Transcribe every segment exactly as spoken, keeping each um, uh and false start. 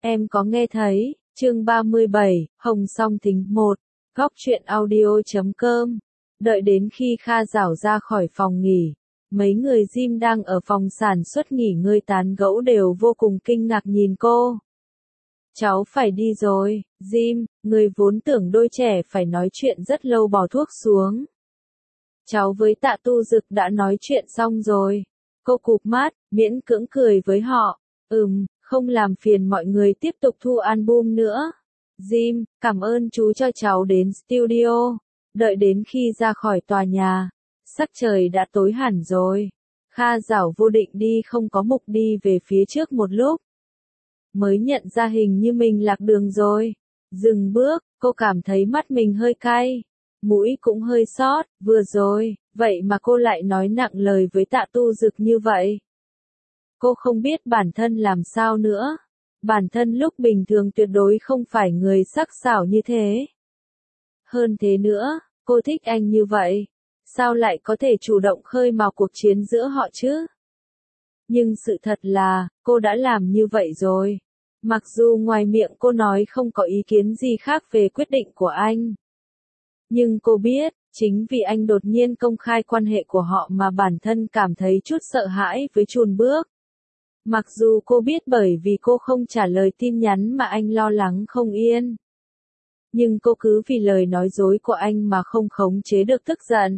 Em có nghe thấy, chương ba mươi bảy, Hồng Song Thính một, góc truyện audio chấm com. Đợi đến khi Kha Giảo ra khỏi phòng nghỉ, mấy người gym đang ở phòng sản xuất nghỉ ngơi tán gẫu đều vô cùng kinh ngạc nhìn cô. Cháu phải đi rồi, Jim, người vốn tưởng đôi trẻ phải nói chuyện rất lâu bỏ thuốc xuống. Cháu với Tạ Tu Dực đã nói chuyện xong rồi. Cô cụp mắt, miễn cưỡng cười với họ. Ừm, không làm phiền mọi người tiếp tục thu album nữa. Jim, cảm ơn chú cho cháu đến studio. Đợi đến khi ra khỏi tòa nhà, sắc trời đã tối hẳn rồi. Kha Giảo vô định đi không có mục đi về phía trước một lúc. Mới nhận ra hình như mình lạc đường rồi. Dừng bước, cô cảm thấy mắt mình hơi cay. Mũi cũng hơi xót, vừa rồi, vậy mà cô lại nói nặng lời với Tạ Tu Dực như vậy. Cô không biết bản thân làm sao nữa. Bản thân lúc bình thường tuyệt đối không phải người sắc sảo như thế. Hơn thế nữa, cô thích anh như vậy. Sao lại có thể chủ động khơi mào cuộc chiến giữa họ chứ? Nhưng sự thật là, cô đã làm như vậy rồi. Mặc dù ngoài miệng cô nói không có ý kiến gì khác về quyết định của anh. Nhưng cô biết, chính vì anh đột nhiên công khai quan hệ của họ mà bản thân cảm thấy chút sợ hãi với chùn bước. Mặc dù cô biết bởi vì cô không trả lời tin nhắn mà anh lo lắng không yên. Nhưng cô cứ vì lời nói dối của anh mà không khống chế được tức giận.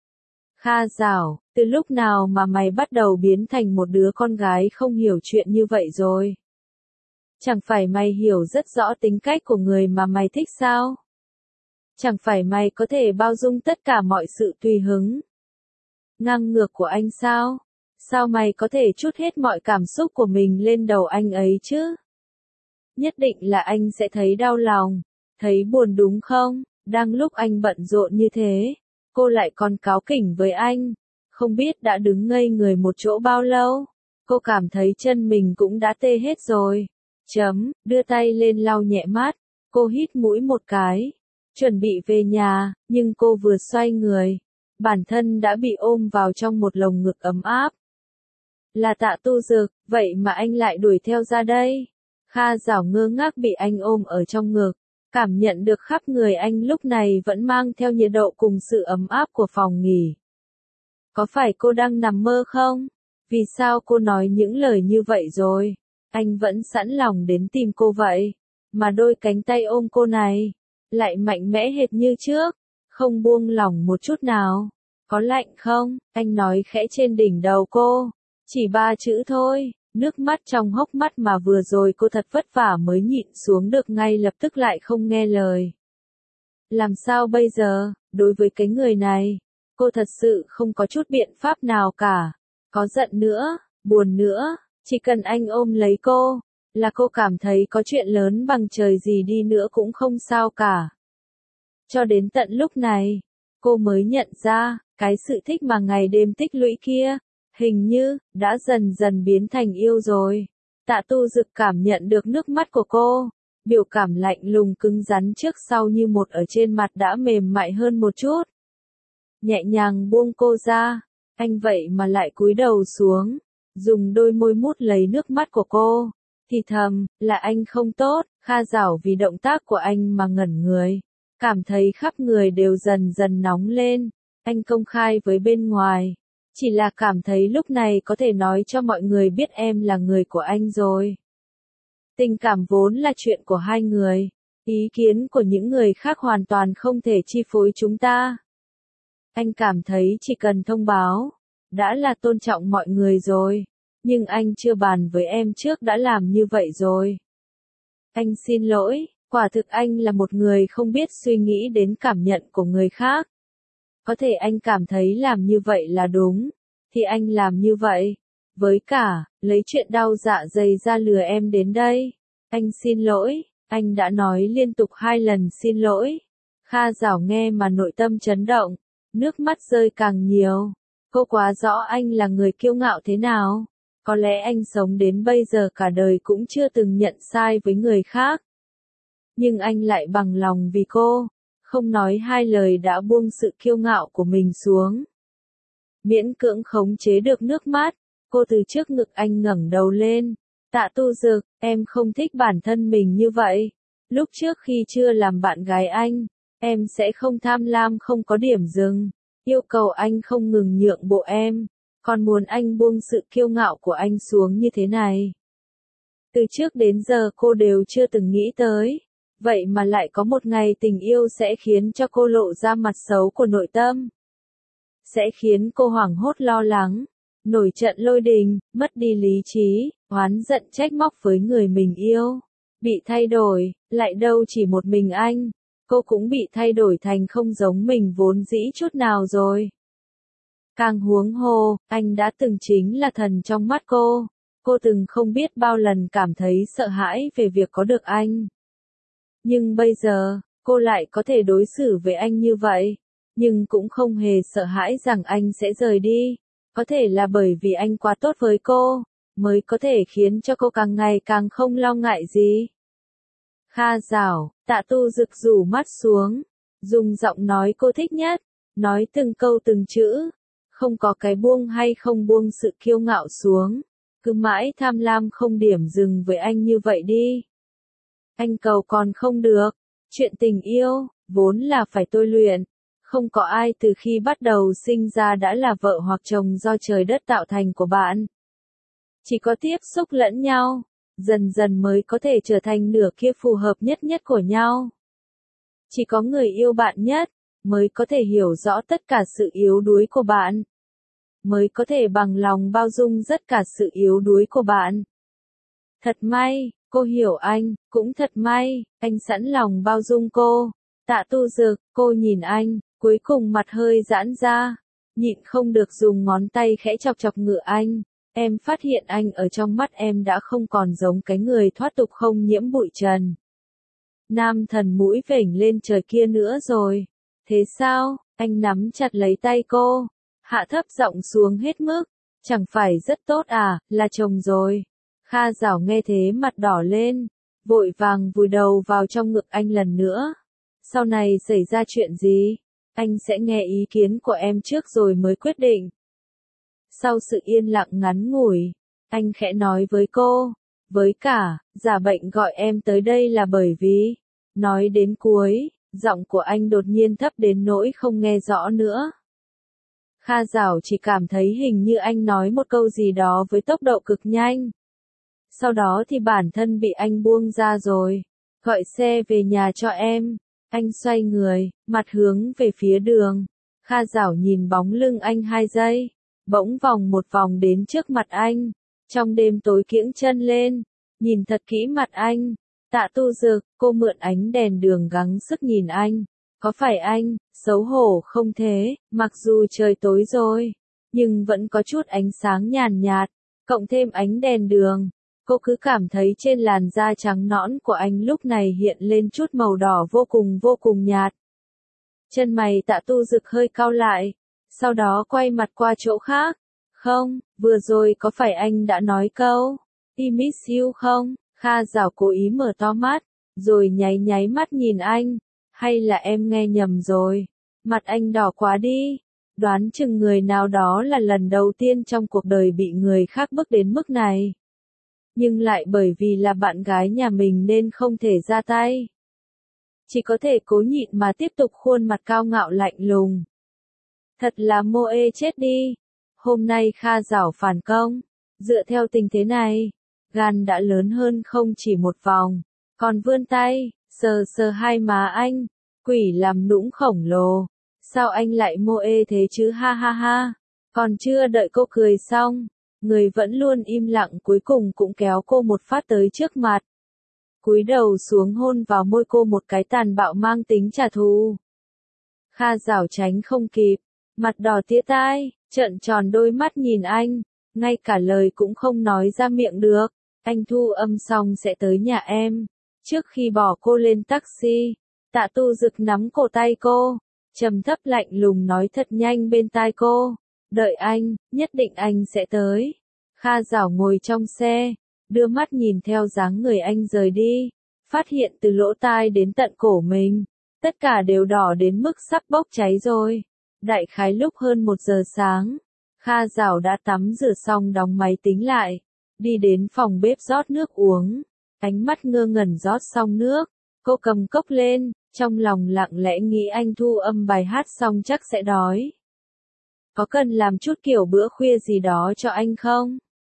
Kha Giảo, từ lúc nào mà mày bắt đầu biến thành một đứa con gái không hiểu chuyện như vậy rồi? Chẳng phải mày hiểu rất rõ tính cách của người mà mày thích sao? Chẳng phải mày có thể bao dung tất cả mọi sự tùy hứng, ngang ngược của anh sao? Sao mày có thể trút hết mọi cảm xúc của mình lên đầu anh ấy chứ? Nhất định là anh sẽ thấy đau lòng, thấy buồn đúng không? Đang lúc anh bận rộn như thế, cô lại còn cáu kỉnh với anh. Không biết đã đứng ngây người một chỗ bao lâu, cô cảm thấy chân mình cũng đã tê hết rồi. Chấm, đưa tay lên lau nhẹ mắt, cô hít mũi một cái, chuẩn bị về nhà, nhưng cô vừa xoay người, bản thân đã bị ôm vào trong một lồng ngực ấm áp. Là Tạ Tu Dực, vậy mà anh lại đuổi theo ra đây. Kha Giảo ngơ ngác bị anh ôm ở trong ngực, cảm nhận được khắp người anh lúc này vẫn mang theo nhiệt độ cùng sự ấm áp của phòng nghỉ. Có phải cô đang nằm mơ không? Vì sao cô nói những lời như vậy rồi? Anh vẫn sẵn lòng đến tìm cô vậy, mà đôi cánh tay ôm cô này lại mạnh mẽ hệt như trước, không buông lỏng một chút nào. Có lạnh không? Anh nói khẽ trên đỉnh đầu cô. Chỉ ba chữ thôi, nước mắt trong hốc mắt mà vừa rồi cô thật vất vả mới nhịn xuống được ngay lập tức lại không nghe lời. Làm sao bây giờ, đối với cái người này, cô thật sự không có chút biện pháp nào cả. Có giận nữa, buồn nữa, chỉ cần anh ôm lấy cô, là cô cảm thấy có chuyện lớn bằng trời gì đi nữa cũng không sao cả. Cho đến tận lúc này, cô mới nhận ra, cái sự thích mà ngày đêm tích lũy kia, hình như, đã dần dần biến thành yêu rồi. Tạ Tu Dực cảm nhận được nước mắt của cô, biểu cảm lạnh lùng cứng rắn trước sau như một ở trên mặt đã mềm mại hơn một chút. Nhẹ nhàng buông cô ra, anh vậy mà lại cúi đầu xuống, dùng đôi môi mút lấy nước mắt của cô, thì thầm, là anh không tốt. Kha Giảo vì động tác của anh mà ngẩn người, cảm thấy khắp người đều dần dần nóng lên. Anh công khai với bên ngoài, chỉ là cảm thấy lúc này có thể nói cho mọi người biết em là người của anh rồi. Tình cảm vốn là chuyện của hai người, ý kiến của những người khác hoàn toàn không thể chi phối chúng ta. Anh cảm thấy chỉ cần thông báo, đã là tôn trọng mọi người rồi, nhưng anh chưa bàn với em trước đã làm như vậy rồi. Anh xin lỗi, quả thực anh là một người không biết suy nghĩ đến cảm nhận của người khác. Có thể anh cảm thấy làm như vậy là đúng, thì anh làm như vậy. Với cả, lấy chuyện đau dạ dày ra lừa em đến đây. Anh xin lỗi, anh đã nói liên tục hai lần xin lỗi. Kha Giảo nghe mà nội tâm chấn động, nước mắt rơi càng nhiều. Cô quá rõ anh là người kiêu ngạo thế nào. Có lẽ anh sống đến bây giờ cả đời cũng chưa từng nhận sai với người khác. Nhưng anh lại bằng lòng vì cô, không nói hai lời đã buông sự kiêu ngạo của mình xuống. Miễn cưỡng khống chế được nước mắt, cô từ trước ngực anh ngẩng đầu lên, Tạ Tu Dực, em không thích bản thân mình như vậy. Lúc trước khi chưa làm bạn gái anh, em sẽ không tham lam không có điểm dừng. Yêu cầu anh không ngừng nhượng bộ em, còn muốn anh buông sự kiêu ngạo của anh xuống như thế này. Từ trước đến giờ cô đều chưa từng nghĩ tới. Vậy mà lại có một ngày tình yêu sẽ khiến cho cô lộ ra mặt xấu của nội tâm. Sẽ khiến cô hoảng hốt lo lắng, nổi trận lôi đình, mất đi lý trí, oán giận trách móc với người mình yêu. Bị thay đổi, lại đâu chỉ một mình anh, cô cũng bị thay đổi thành không giống mình vốn dĩ chút nào rồi. Càng huống hồ, anh đã từng chính là thần trong mắt cô. Cô từng không biết bao lần cảm thấy sợ hãi về việc có được anh. Nhưng bây giờ, cô lại có thể đối xử với anh như vậy, nhưng cũng không hề sợ hãi rằng anh sẽ rời đi. Có thể là bởi vì anh quá tốt với cô, mới có thể khiến cho cô càng ngày càng không lo ngại gì. Kha Giảo, Tạ Tu Dực rủ mắt xuống, dùng giọng nói cô thích nhất, nói từng câu từng chữ, không có cái buông hay không buông sự kiêu ngạo xuống, cứ mãi tham lam không điểm dừng với anh như vậy đi. Anh cầu còn không được, chuyện tình yêu, vốn là phải tôi luyện, không có ai từ khi bắt đầu sinh ra đã là vợ hoặc chồng do trời đất tạo thành của bạn. Chỉ có tiếp xúc lẫn nhau, dần dần mới có thể trở thành nửa kia phù hợp nhất nhất của nhau. Chỉ có người yêu bạn nhất, mới có thể hiểu rõ tất cả sự yếu đuối của bạn. Mới có thể bằng lòng bao dung tất cả sự yếu đuối của bạn. Thật may, cô hiểu anh, cũng thật may, anh sẵn lòng bao dung cô. Tạ Tu Dực, cô nhìn anh, cuối cùng mặt hơi giãn ra, nhịn không được dùng ngón tay khẽ chọc chọc ngựa anh. Em phát hiện anh ở trong mắt em đã không còn giống cái người thoát tục không nhiễm bụi trần. Nam thần mũi vểnh lên trời kia nữa rồi. Thế sao? Anh nắm chặt lấy tay cô, hạ thấp giọng xuống hết mức. Chẳng phải rất tốt à, là chồng rồi. Kha Giảo nghe thế mặt đỏ lên, vội vàng vùi đầu vào trong ngực anh lần nữa. Sau này xảy ra chuyện gì? Anh sẽ nghe ý kiến của em trước rồi mới quyết định. Sau sự yên lặng ngắn ngủi, anh khẽ nói với cô, với cả, giả bệnh gọi em tới đây là bởi vì, nói đến cuối, giọng của anh đột nhiên thấp đến nỗi không nghe rõ nữa. Kha Giảo chỉ cảm thấy hình như anh nói một câu gì đó với tốc độ cực nhanh. Sau đó thì bản thân bị anh buông ra rồi. Gọi xe về nhà cho em. Anh xoay người, mặt hướng về phía đường. Kha Giảo nhìn bóng lưng anh hai giây. Bỗng vòng một vòng đến trước mặt anh. Trong đêm tối kiễng chân lên. Nhìn thật kỹ mặt anh. Tạ Tu Dực, cô mượn ánh đèn đường gắng sức nhìn anh. Có phải anh, xấu hổ không thế, mặc dù trời tối rồi. Nhưng vẫn có chút ánh sáng nhàn nhạt. Cộng thêm ánh đèn đường. Cô cứ cảm thấy trên làn da trắng nõn của anh lúc này hiện lên chút màu đỏ vô cùng vô cùng nhạt. Chân mày Tạ Tu Dực hơi cau lại, sau đó quay mặt qua chỗ khác. Không, vừa rồi có phải anh đã nói câu, I miss you không? Kha Giảo cố ý mở to mắt, rồi nháy nháy mắt nhìn anh. Hay là em nghe nhầm rồi? Mặt anh đỏ quá đi. Đoán chừng người nào đó là lần đầu tiên trong cuộc đời bị người khác bức đến mức này. Nhưng lại bởi vì là bạn gái nhà mình nên không thể ra tay. Chỉ có thể cố nhịn mà tiếp tục khuôn mặt cao ngạo lạnh lùng. Thật là mô ê chết đi. Hôm nay Kha Giảo phản công. Dựa theo tình thế này, gan đã lớn hơn không chỉ một vòng. Còn vươn tay, sờ sờ hai má anh. Quỷ làm nũng khổng lồ. Sao anh lại mô ê thế chứ ha ha ha. Còn chưa đợi cô cười xong. Người vẫn luôn im lặng cuối cùng cũng kéo cô một phát tới trước mặt. Cúi đầu xuống hôn vào môi cô một cái tàn bạo mang tính trả thù. Kha Giảo tránh không kịp, mặt đỏ tía tai, trợn tròn đôi mắt nhìn anh, ngay cả lời cũng không nói ra miệng được. Anh thu âm xong sẽ tới nhà em. Trước khi bỏ cô lên taxi, Tạ Tu Dực nắm cổ tay cô, trầm thấp lạnh lùng nói thật nhanh bên tai cô. Đợi anh, nhất định anh sẽ tới. Kha Giảo ngồi trong xe, đưa mắt nhìn theo dáng người anh rời đi, phát hiện từ lỗ tai đến tận cổ mình, tất cả đều đỏ đến mức sắp bốc cháy rồi. Đại khái lúc hơn một giờ sáng, Kha Giảo đã tắm rửa xong đóng máy tính lại, đi đến phòng bếp rót nước uống, ánh mắt ngơ ngẩn rót xong nước, cô cầm cốc lên, trong lòng lặng lẽ nghĩ anh thu âm bài hát xong chắc sẽ đói. Có cần làm chút kiểu bữa khuya gì đó cho anh không?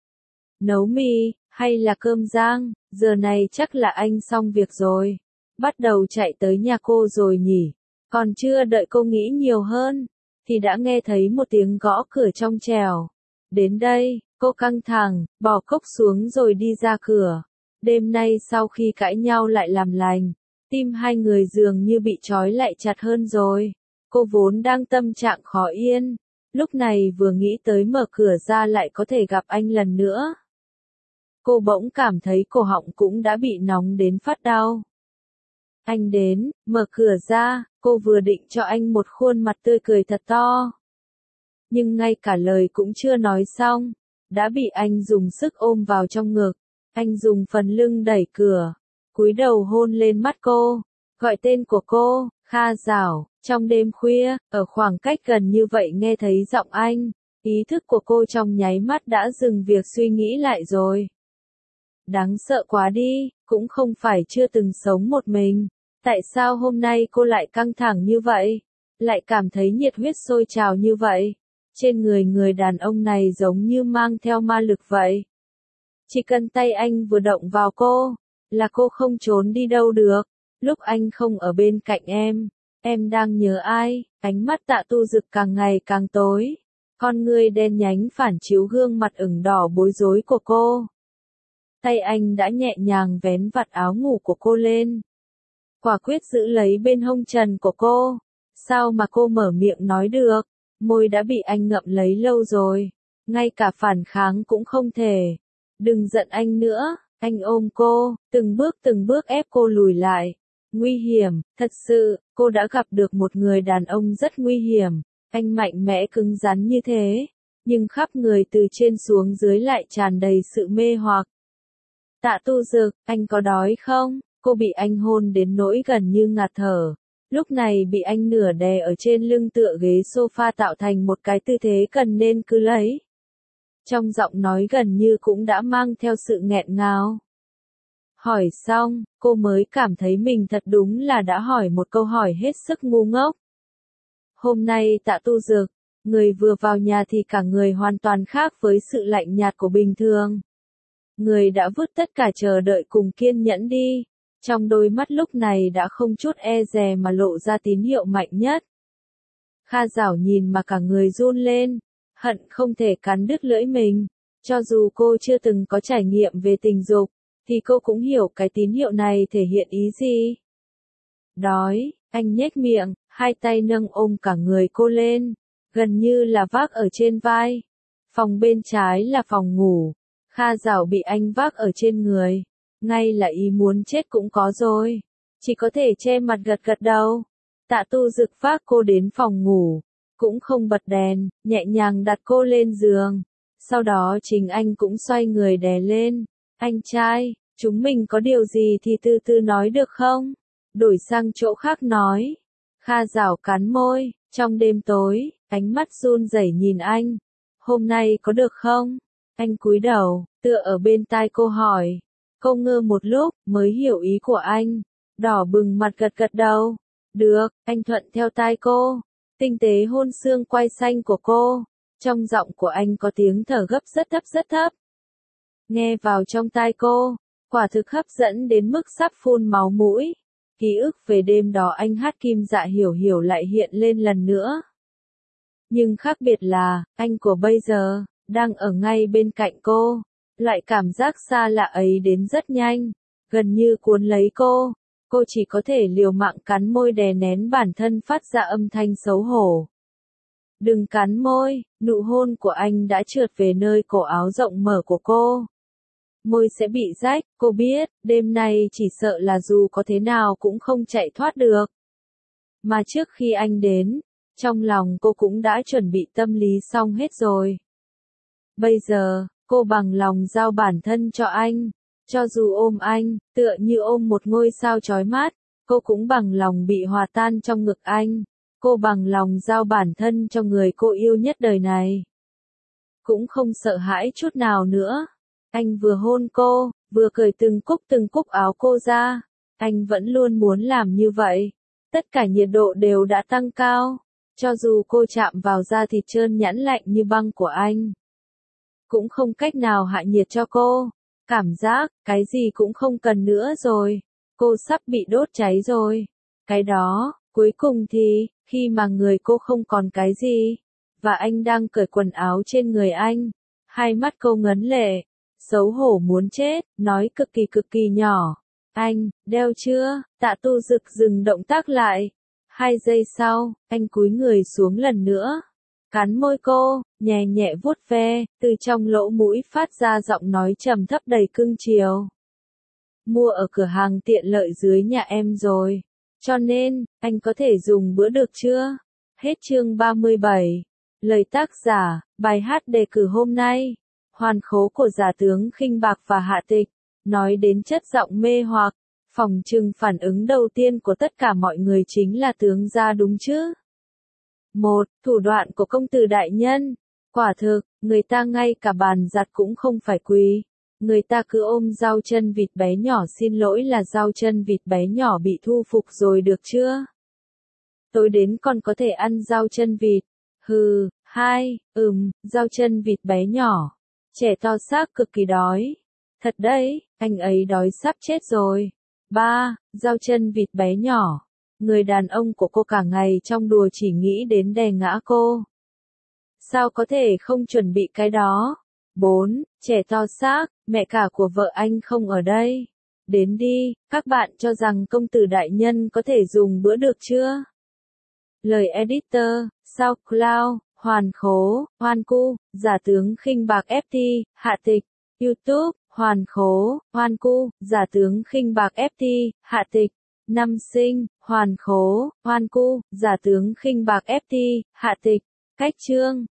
Nấu mì, hay là cơm rang, giờ này chắc là anh xong việc rồi. Bắt đầu chạy tới nhà cô rồi nhỉ? Còn chưa đợi cô nghĩ nhiều hơn, thì đã nghe thấy một tiếng gõ cửa trong trẻo. Đến đây, cô căng thẳng, bỏ cốc xuống rồi đi ra cửa. Đêm nay sau khi cãi nhau lại làm lành, tim hai người dường như bị trói lại chặt hơn rồi. Cô vốn đang tâm trạng khó yên, lúc này vừa nghĩ tới mở cửa ra lại có thể gặp anh lần nữa. Cô bỗng cảm thấy cổ họng cũng đã bị nóng đến phát đau. Anh đến, mở cửa ra, cô vừa định cho anh một khuôn mặt tươi cười thật to. Nhưng ngay cả lời cũng chưa nói xong, đã bị anh dùng sức ôm vào trong ngực. Anh dùng phần lưng đẩy cửa, cúi đầu hôn lên mắt cô, gọi tên của cô, Kha Giảo. Trong đêm khuya, ở khoảng cách gần như vậy nghe thấy giọng anh, ý thức của cô trong nháy mắt đã dừng việc suy nghĩ lại rồi. Đáng sợ quá đi, cũng không phải chưa từng sống một mình. Tại sao hôm nay cô lại căng thẳng như vậy? Lại cảm thấy nhiệt huyết sôi trào như vậy? Trên người người đàn ông này giống như mang theo ma lực vậy. Chỉ cần tay anh vừa động vào cô, là cô không trốn đi đâu được. Lúc anh không ở bên cạnh em, em đang nhớ ai? Ánh mắt Tạ Tu Dực càng ngày càng tối. Con người đen nhánh phản chiếu gương mặt ửng đỏ bối rối của cô. Tay anh đã nhẹ nhàng vén vạt áo ngủ của cô lên. Quả quyết giữ lấy bên hông trần của cô. Sao mà cô mở miệng nói được? Môi đã bị anh ngậm lấy lâu rồi. Ngay cả phản kháng cũng không thể. Đừng giận anh nữa. Anh ôm cô, từng bước từng bước ép cô lùi lại. Nguy hiểm, thật sự, cô đã gặp được một người đàn ông rất nguy hiểm. Anh mạnh mẽ cứng rắn như thế. Nhưng khắp người từ trên xuống dưới lại tràn đầy sự mê hoặc. Tạ Tu Dực, anh có đói không? Cô bị anh hôn đến nỗi gần như ngạt thở. Lúc này bị anh nửa đè ở trên lưng tựa ghế sofa tạo thành một cái tư thế cần nên cứ lấy. Trong giọng nói gần như cũng đã mang theo sự nghẹn ngào. Hỏi xong, cô mới cảm thấy mình thật đúng là đã hỏi một câu hỏi hết sức ngu ngốc. Hôm nay Tạ Tu Dực, người vừa vào nhà thì cả người hoàn toàn khác với sự lạnh nhạt của bình thường. Người đã vứt tất cả chờ đợi cùng kiên nhẫn đi. Trong đôi mắt lúc này đã không chút e dè mà lộ ra tín hiệu mạnh nhất. Kha Giảo nhìn mà cả người run lên, hận không thể cắn đứt lưỡi mình. Cho dù cô chưa từng có trải nghiệm về tình dục, thì cô cũng hiểu cái tín hiệu này thể hiện ý gì. Đói, anh nhếch miệng, hai tay nâng ôm cả người cô lên, gần như là vác ở trên vai. Phòng bên trái là phòng ngủ, Kha Giảo bị anh vác ở trên người. Ngay là ý muốn chết cũng có rồi. Chỉ có thể che mặt gật gật đầu. Tạ Tu Dực vác cô đến phòng ngủ. Cũng không bật đèn, nhẹ nhàng đặt cô lên giường. Sau đó chính anh cũng xoay người đè lên. Anh trai, chúng mình có điều gì thì từ từ nói được không? Đổi sang chỗ khác nói. Kha Giảo cắn môi, trong đêm tối, ánh mắt run rẩy nhìn anh. Hôm nay có được không? Anh cúi đầu, tựa ở bên tai cô hỏi. Cô ngơ một lúc, mới hiểu ý của anh. Đỏ bừng mặt gật gật đầu. Được, anh thuận theo tai cô. Tinh tế hôn xương quai xanh của cô. Trong giọng của anh có tiếng thở gấp rất thấp rất thấp. Nghe vào trong tai cô, quả thực hấp dẫn đến mức sắp phun máu mũi. Ký ức về đêm đó anh hát Kim Dạ Hiểu Hiểu lại hiện lên lần nữa. Nhưng khác biệt là, anh của bây giờ, đang ở ngay bên cạnh cô. Loại cảm giác xa lạ ấy đến rất nhanh, gần như cuốn lấy cô. Cô chỉ có thể liều mạng cắn môi đè nén bản thân phát ra âm thanh xấu hổ. Đừng cắn môi, nụ hôn của anh đã trượt về nơi cổ áo rộng mở của cô. Môi sẽ bị rách, cô biết, đêm nay chỉ sợ là dù có thế nào cũng không chạy thoát được. Mà trước khi anh đến, trong lòng cô cũng đã chuẩn bị tâm lý xong hết rồi. Bây giờ, cô bằng lòng giao bản thân cho anh. Cho dù ôm anh, tựa như ôm một ngôi sao chói mắt, cô cũng bằng lòng bị hòa tan trong ngực anh. Cô bằng lòng giao bản thân cho người cô yêu nhất đời này. Cũng không sợ hãi chút nào nữa. Anh vừa hôn cô, vừa cởi từng cúc từng cúc áo cô ra. Anh vẫn luôn muốn làm như vậy. Tất cả nhiệt độ đều đã tăng cao. Cho dù cô chạm vào da thịt trơn nhẵn lạnh như băng của anh, cũng không cách nào hạ nhiệt cho cô. Cảm giác, cái gì cũng không cần nữa rồi. Cô sắp bị đốt cháy rồi. Cái đó, cuối cùng thì, khi mà người cô không còn cái gì, và anh đang cởi quần áo trên người anh, hai mắt cô ngấn lệ, xấu hổ muốn chết, nói cực kỳ cực kỳ nhỏ. Anh, đeo chưa? Tạ Tu Dực dừng động tác lại. Hai giây sau, anh cúi người xuống lần nữa. Cắn môi cô, nhẹ nhẹ vuốt ve, từ trong lỗ mũi phát ra giọng nói trầm thấp đầy cưng chiều. Mua ở cửa hàng tiện lợi dưới nhà em rồi. Cho nên, anh có thể dùng bữa được chưa? Hết chương ba mươi bảy. Lời tác giả, bài hát đề cử hôm nay. Hoàn khố của giả tướng Khinh Bạc và Hạ Tịch. Nói đến chất giọng mê hoặc, phòng trừng phản ứng đầu tiên của tất cả mọi người chính là tướng gia đúng chứ? Một, thủ đoạn của công tử đại nhân. Quả thực, người ta ngay cả bàn giặt cũng không phải quỳ. Người ta cứ ôm rau chân vịt bé nhỏ, xin lỗi là rau chân vịt bé nhỏ bị thu phục rồi được chưa? Tối đến còn có thể ăn rau chân vịt. Hừ, hai, ừm, rau chân vịt bé nhỏ. Trẻ to xác cực kỳ đói. Thật đấy, anh ấy đói sắp chết rồi. Ba, rau chân vịt bé nhỏ. Người đàn ông của cô cả ngày trong đùa chỉ nghĩ đến đè ngã cô. Sao có thể không chuẩn bị cái đó? Bốn, trẻ to xác, mẹ cả của vợ anh không ở đây. Đến đi, các bạn cho rằng công tử đại nhân có thể dùng bữa được chưa? Lời editor, SoundCloud, Hoàn Khố, Hoan Cu, giả tướng Khinh Bạc ép tê, Hạ Tịch, YouTube, Hoàn Khố, Hoan Cu, giả tướng Khinh Bạc ép tê, Hạ Tịch, Năm Sinh, Hoàn Khố, Hoan Cu, giả tướng Khinh Bạc ép tê, Hạ Tịch, cách chương.